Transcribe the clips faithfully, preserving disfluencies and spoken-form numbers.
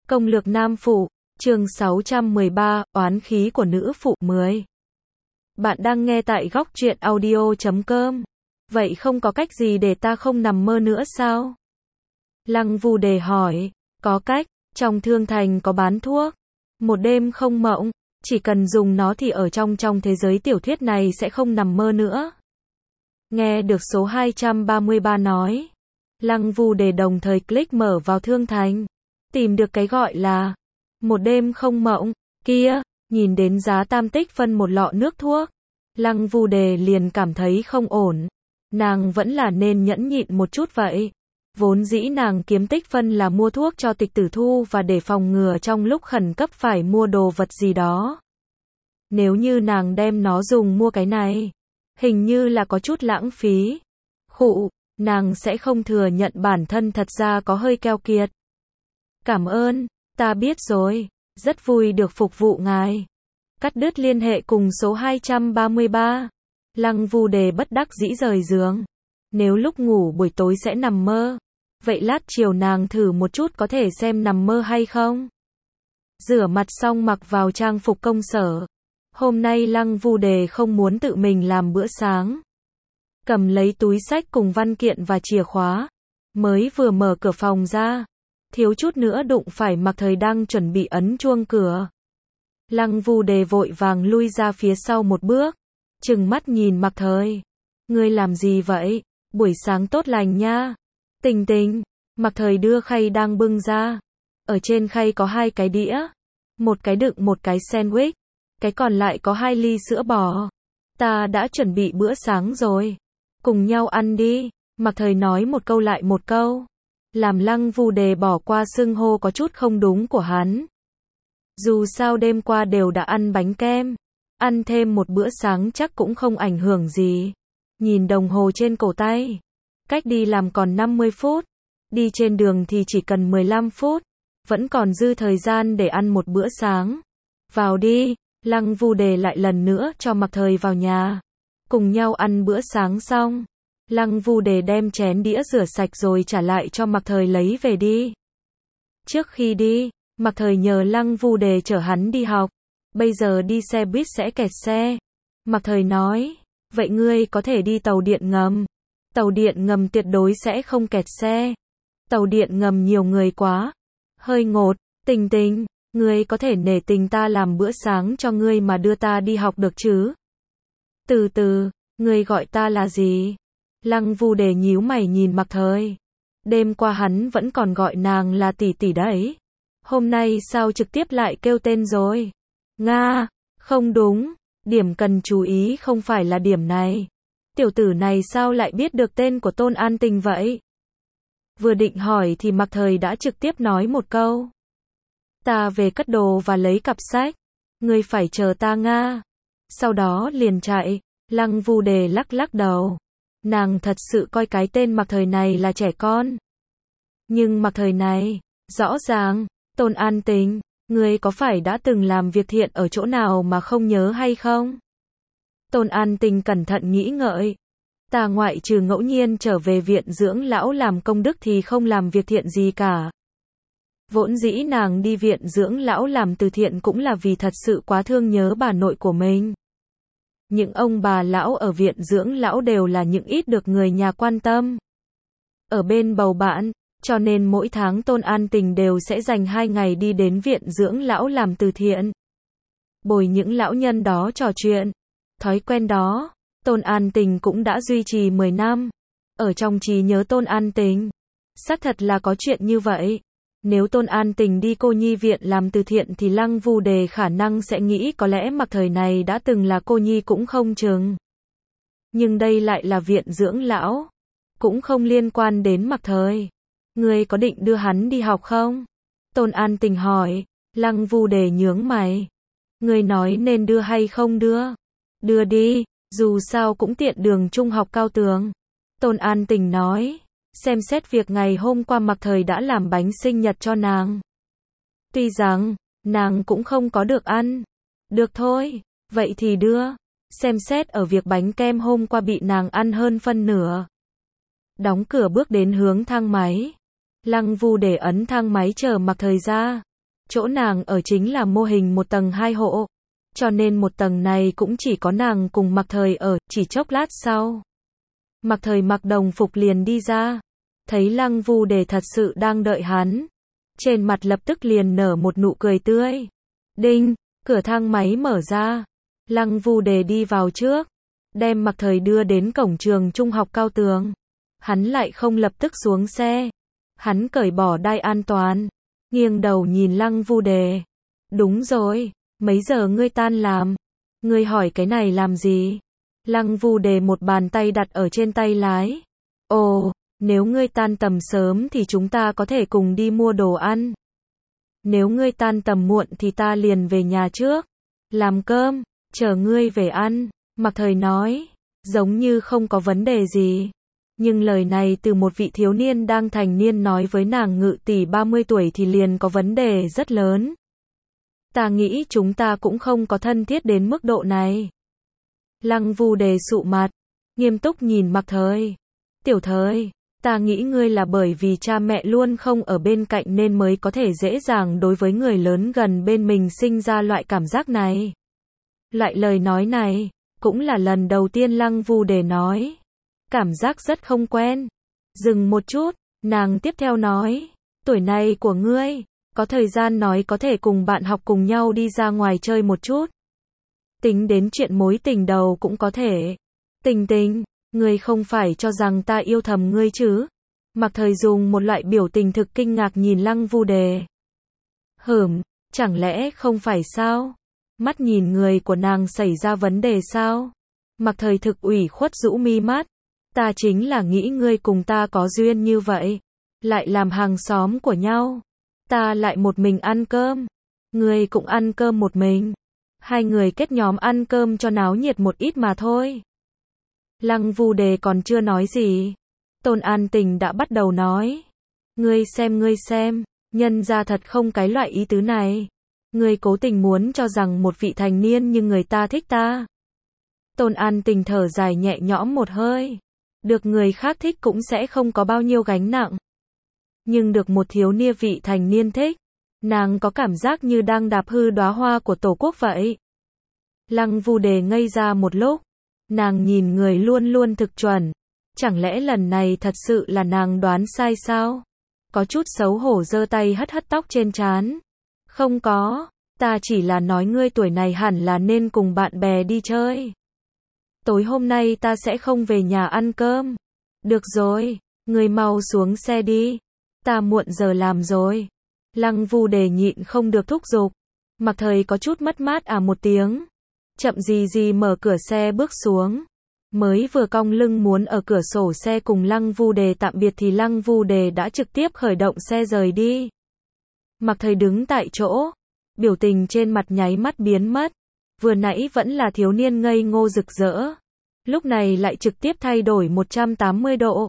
Công lược nam phụ, chương sáu trăm mười ba, oán khí của nữ phụ mười. Bạn đang nghe tại góc truyện audio chấm com. Vậy không có cách gì để ta không nằm mơ nữa sao? Lăng Vu Đề hỏi, có cách, trong thương thành có bán thuốc. Một đêm không mộng, chỉ cần dùng nó thì ở trong trong thế giới tiểu thuyết này sẽ không nằm mơ nữa. Nghe được số hai trăm ba mươi ba nói. Lăng Vu Đề đồng thời click mở vào thương thành. Tìm được cái gọi là một đêm không mộng kia, nhìn đến giá tam tích phân một lọ nước thuốc. Lăng Vu Đề liền cảm thấy không ổn. Nàng vẫn là nên nhẫn nhịn một chút vậy. Vốn dĩ nàng kiếm tích phân là mua thuốc cho Tịch Tử Thu và để phòng ngừa trong lúc khẩn cấp phải mua đồ vật gì đó. Nếu như nàng đem nó dùng mua cái này, hình như là có chút lãng phí. Khụ, nàng sẽ không thừa nhận bản thân thật ra có hơi keo kiệt. Cảm ơn, ta biết rồi, rất vui được phục vụ ngài. Cắt đứt liên hệ cùng số hai trăm ba mươi ba. Lăng Vu Đề bất đắc dĩ rời giường. Nếu lúc ngủ buổi tối sẽ nằm mơ, vậy lát chiều nàng thử một chút có thể xem nằm mơ hay không. Rửa mặt xong mặc vào trang phục công sở. Hôm nay Lăng Vu Đề không muốn tự mình làm bữa sáng. Cầm lấy túi xách cùng văn kiện và chìa khóa. Mới vừa mở cửa phòng ra, thiếu chút nữa đụng phải Mạc Thời đang chuẩn bị ấn chuông cửa. Lăng Vu Đề vội vàng lui ra phía sau một bước, trừng mắt nhìn Mạc Thời. Ngươi làm gì vậy? Buổi sáng tốt lành nha. Tình Tình. Mạc Thời đưa khay đang bưng ra. Ở trên khay có hai cái đĩa. Một cái đựng một cái sandwich. Cái còn lại có hai ly sữa bò. Ta đã chuẩn bị bữa sáng rồi. Cùng nhau ăn đi. Mạc Thời nói một câu lại một câu. Làm Lăng Vu Đề bỏ qua xưng hô có chút không đúng của hắn. Dù sao đêm qua đều đã ăn bánh kem. Ăn thêm một bữa sáng chắc cũng không ảnh hưởng gì. Nhìn đồng hồ trên cổ tay. Cách đi làm còn năm mươi phút. Đi trên đường thì chỉ cần mười lăm phút. Vẫn còn dư thời gian để ăn một bữa sáng. Vào đi. Lăng Vu Đề lại lần nữa cho Mạc Thời vào nhà. Cùng nhau ăn bữa sáng xong. Lăng Vu Đề đem chén đĩa rửa sạch rồi trả lại cho Mạc Thời lấy về đi. Trước khi đi, Mạc Thời nhờ Lăng Vu Đề chở hắn đi học. Bây giờ đi xe buýt sẽ kẹt xe. Mạc Thời nói, vậy ngươi có thể đi tàu điện ngầm. Tàu điện ngầm tuyệt đối sẽ không kẹt xe. Tàu điện ngầm nhiều người quá. Hơi ngột, Tình Tình, ngươi có thể nể tình ta làm bữa sáng cho ngươi mà đưa ta đi học được chứ? Từ từ, ngươi gọi ta là gì? Lăng Vu Đề nhíu mày nhìn Mạc Thời. Đêm qua hắn vẫn còn gọi nàng là tỷ tỷ đấy. Hôm nay sao trực tiếp lại kêu tên rồi? Nga, không đúng. Điểm cần chú ý không phải là điểm này. Tiểu tử này sao lại biết được tên của Tôn An Tình vậy? Vừa định hỏi thì Mạc Thời đã trực tiếp nói một câu. Ta về cất đồ và lấy cặp sách. Ngươi phải chờ ta Nga. Sau đó liền chạy. Lăng Vu Đề lắc lắc đầu. Nàng thật sự coi cái tên Mạc Thời này là trẻ con. Nhưng Mạc Thời này, rõ ràng, Tôn An Tình, ngươi có phải đã từng làm việc thiện ở chỗ nào mà không nhớ hay không? Tôn An Tình cẩn thận nghĩ ngợi. Ta ngoại trừ ngẫu nhiên trở về viện dưỡng lão làm công đức thì không làm việc thiện gì cả. Vốn dĩ nàng đi viện dưỡng lão làm từ thiện cũng là vì thật sự quá thương nhớ bà nội của mình. Những ông bà lão ở viện dưỡng lão đều là những ít được người nhà quan tâm. Ở bên bầu bạn, cho nên mỗi tháng Tôn An Tình đều sẽ dành hai ngày đi đến viện dưỡng lão làm từ thiện. Bồi những lão nhân đó trò chuyện. Thói quen đó, Tôn An Tình cũng đã duy trì mười năm. Ở trong trí nhớ Tôn An Tình, xác thật là có chuyện như vậy. Nếu Tôn An Tình đi cô nhi viện làm từ thiện thì Lăng Vu Đề khả năng sẽ nghĩ có lẽ Mạc Thời này đã từng là cô nhi cũng không chừng. Nhưng đây lại là viện dưỡng lão. Cũng không liên quan đến Mạc Thời. Ngươi có định đưa hắn đi học không? Tôn An Tình hỏi. Lăng Vu Đề nhướng mày. Ngươi nói nên đưa hay không đưa? Đưa đi, dù sao cũng tiện đường trung học Cao Tường. Tôn An Tình nói. Xem xét việc ngày hôm qua Mạc Thời đã làm bánh sinh nhật cho nàng. Tuy rằng, nàng cũng không có được ăn. Được thôi, vậy thì đưa. Xem xét ở việc bánh kem hôm qua bị nàng ăn hơn phân nửa. Đóng cửa bước đến hướng thang máy. Lăng Vu Đề ấn thang máy chờ Mạc Thời ra. Chỗ nàng ở chính là mô hình một tầng hai hộ. Cho nên một tầng này cũng chỉ có nàng cùng Mạc Thời ở, chỉ chốc lát sau. Mạc Thời mặc đồng phục liền đi ra. Thấy Lăng Vu Đề thật sự đang đợi hắn. Trên mặt lập tức liền nở một nụ cười tươi. Đinh, cửa thang máy mở ra. Lăng Vu Đề đi vào trước. Đem Mạc Thời đưa đến cổng trường trung học Cao Tường. Hắn lại không lập tức xuống xe. Hắn cởi bỏ đai an toàn. Nghiêng đầu nhìn Lăng Vu Đề. Đúng rồi, mấy giờ ngươi tan làm? Ngươi hỏi cái này làm gì? Lăng Vu Đề một bàn tay đặt ở trên tay lái. Ồ, nếu ngươi tan tầm sớm thì chúng ta có thể cùng đi mua đồ ăn. Nếu ngươi tan tầm muộn thì ta liền về nhà trước. Làm cơm, chờ ngươi về ăn. Mạc Thời nói, giống như không có vấn đề gì. Nhưng lời này từ một vị thiếu niên đang thành niên nói với nàng Ngự tỷ ba mươi tuổi thì liền có vấn đề rất lớn. Ta nghĩ chúng ta cũng không có thân thiết đến mức độ này. Lăng Vu Đề sụ mặt, nghiêm túc nhìn Mạc Thời. Tiểu Thời, ta nghĩ ngươi là bởi vì cha mẹ luôn không ở bên cạnh nên mới có thể dễ dàng đối với người lớn gần bên mình sinh ra loại cảm giác này. Loại lời nói này, cũng là lần đầu tiên Lăng Vu Đề nói. Cảm giác rất không quen. Dừng một chút, nàng tiếp theo nói, tuổi này của ngươi, có thời gian nói có thể cùng bạn học cùng nhau đi ra ngoài chơi một chút. Tính đến chuyện mối tình đầu cũng có thể. Tình tình, ngươi không phải cho rằng ta yêu thầm ngươi chứ? Mạc Thời dùng một loại biểu tình thực kinh ngạc nhìn Lăng Vu Đề. Hửm, chẳng lẽ không phải sao? Mắt nhìn người của nàng xảy ra vấn đề sao? Mạc Thời thực ủy khuất rũ mi mắt. Ta chính là nghĩ ngươi cùng ta có duyên như vậy. Lại làm hàng xóm của nhau. Ta lại một mình ăn cơm. Ngươi cũng ăn cơm một mình. Hai người kết nhóm ăn cơm cho náo nhiệt một ít mà thôi. Lăng Vu Đề còn chưa nói gì. Tôn An Tình đã bắt đầu nói. Ngươi xem ngươi xem, nhân ra thật không cái loại ý tứ này. Ngươi cố tình muốn cho rằng một vị thành niên nhưng người ta thích ta. Tôn An Tình thở dài nhẹ nhõm một hơi. Được người khác thích cũng sẽ không có bao nhiêu gánh nặng. Nhưng được một thiếu niên vị thành niên thích, nàng có cảm giác như đang đạp hư đóa hoa của Tổ quốc vậy. Lăng Vu Đề ngây ra một lúc. Nàng nhìn người luôn luôn thực chuẩn. Chẳng lẽ lần này thật sự là nàng đoán sai sao? Có chút xấu hổ giơ tay hất hất tóc trên trán. Không có, ta chỉ là nói ngươi tuổi này hẳn là nên cùng bạn bè đi chơi. Tối hôm nay ta sẽ không về nhà ăn cơm. Được rồi, ngươi mau xuống xe đi. Ta muộn giờ làm rồi. Lăng Vu Đề nhịn không được thúc giục. Mạc Thời có chút mất mát à một tiếng. Chậm gì gì mở cửa xe bước xuống. Mới vừa cong lưng muốn ở cửa sổ xe cùng Lăng Vu Đề tạm biệt thì Lăng Vu Đề đã trực tiếp khởi động xe rời đi. Mạc Thời đứng tại chỗ. Biểu tình trên mặt nháy mắt biến mất. Vừa nãy vẫn là thiếu niên ngây ngô rực rỡ. Lúc này lại trực tiếp thay đổi một trăm tám mươi độ.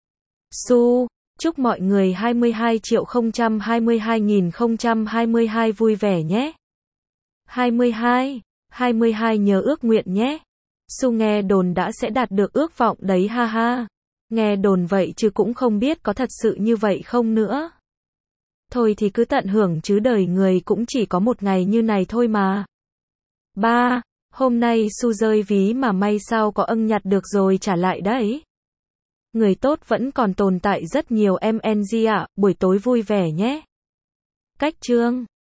Su, chúc mọi người hai mươi hai triệu không trăm hai mươi hai nghìn không trăm hai mươi hai vui vẻ nhé. hai mươi hai, hai mươi hai nhớ ước nguyện nhé. Su nghe đồn đã sẽ đạt được ước vọng đấy ha ha. Nghe đồn vậy chứ cũng không biết có thật sự như vậy không nữa. Thôi thì cứ tận hưởng chứ đời người cũng chỉ có một ngày như này thôi mà. Ba, hôm nay Su rơi ví mà may sao có ân nhặt được rồi trả lại đấy. Người tốt vẫn còn tồn tại rất nhiều em en giê ạ, buổi tối vui vẻ nhé. Cách chương